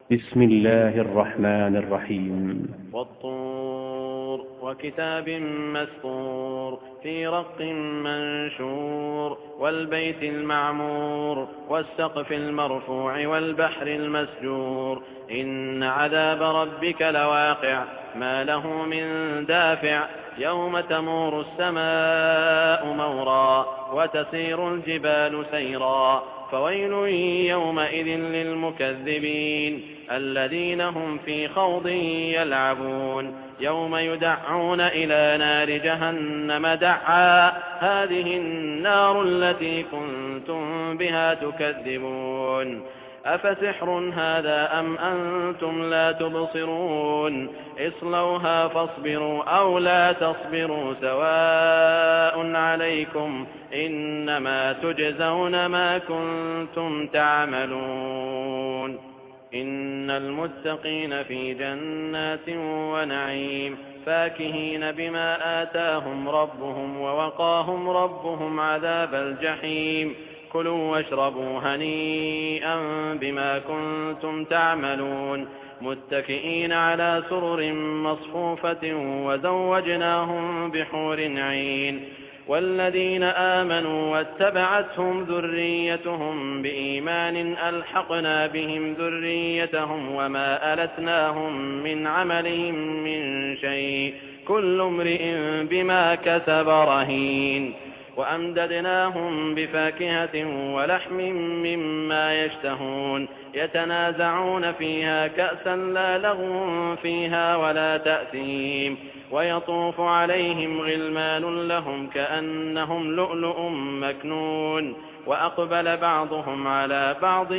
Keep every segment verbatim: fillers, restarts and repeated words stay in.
بسم الله الرحمن الرحيم. والطور وكتاب مسطور في رق منشور والبيت المعمور والسقف المرفوع والبحر المسجور إن عذاب ربك لواقع ما له من دافع يوم تمور السماء مورا وتسير الجبال سيرا فويل يومئذ للمكذبين الذين هم في خوض يلعبون يوم يدعون إلى نار جهنم دعا هذه النار التي كنتم بها تكذبون أفسحر هذا أم أنتم لا تبصرون اصلوها فاصبروا أو لا تصبروا سواء عليكم إنما تجزون ما كنتم تعملون إن المتقين في جنات ونعيم فاكهين بما آتاهم ربهم ووقاهم ربهم عذاب الجحيم كلوا واشربوا هنيئا بما كنتم تعملون متكئين على سرر مصفوفة وزوجناهم بحور عين والذين آمنوا واتبعتهم ذريتهم بإيمان ألحقنا بهم ذريتهم وما ألتناهم من عملهم من شيء كل امرئ بما كسب رهين وأمددناهم بفاكهة ولحم مما يشتهون يتنازعون فيها كأسا لا لغو فيها ولا تأثيم ويطوف عليهم غلمان لهم كأنهم لؤلؤ مكنون وأقبل بعضهم على بعض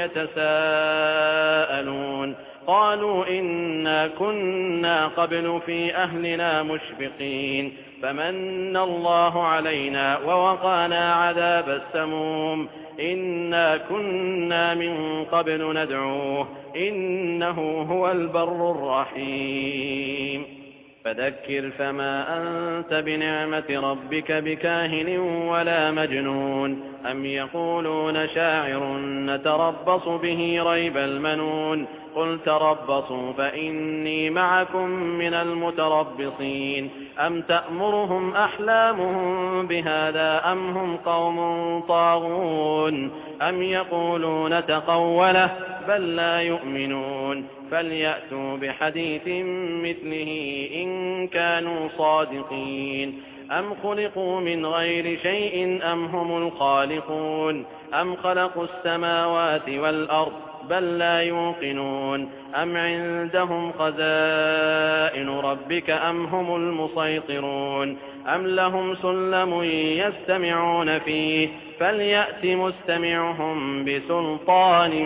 يتساءلون قالوا إنا كنا قبل في أهلنا مشفقين فمن الله علينا ووقانا عذاب السموم إنا كنا من قبل ندعوه إنه هو البر الرحيم فذكر فما أنت بنعمة ربك بكاهن ولا مجنون أم يقولون شاعر نتربص به ريب المنون قل تربصوا فإني معكم من المتربصين أم تأمرهم أحلامهم بهذا أم هم قوم طاغون أم يقولون تقوله بل لا يؤمنون فليأتوا بحديث مثله إن كانوا صادقين أم خلقوا من غير شيء أم هم الخالقون أم خلقوا السماوات والأرض بل لا يوقنون أم عندهم خزائن ربك أم هم المسيطرون أم لهم سلم يستمعون فيه فليأت مستمعهم بسلطان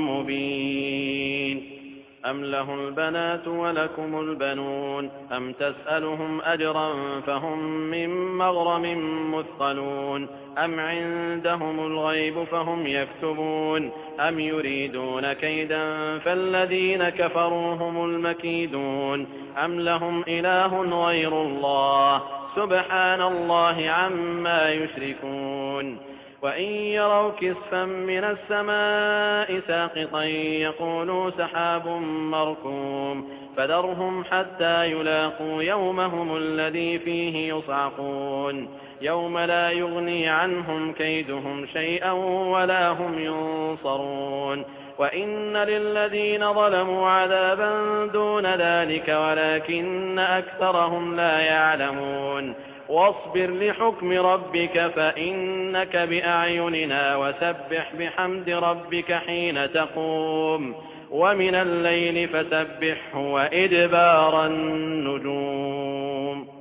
مبين أم له البنات ولكم البنون أم تسألهم أجرا فهم من مغرم مثقلون أم عندهم الغيب فهم يكتبون أم يريدون كيدا فالذين كفروا هم المكيدون أم لهم إله غير الله سبحان الله عما يشركون وإن يروا كسفا من السماء ساقطا يقولوا سحاب مركوم فذرهم حتى يلاقوا يومهم الذي فيه يصعقون يوم لا يغني عنهم كيدهم شيئا ولا هم ينصرون وإن للذين ظلموا عذابا دون ذلك ولكن أكثرهم لا يعلمون واصبر لحكم ربك فإنك بأعيننا وسبح بحمد ربك حين تقوم ومن الليل فسبحه وإدبار النجوم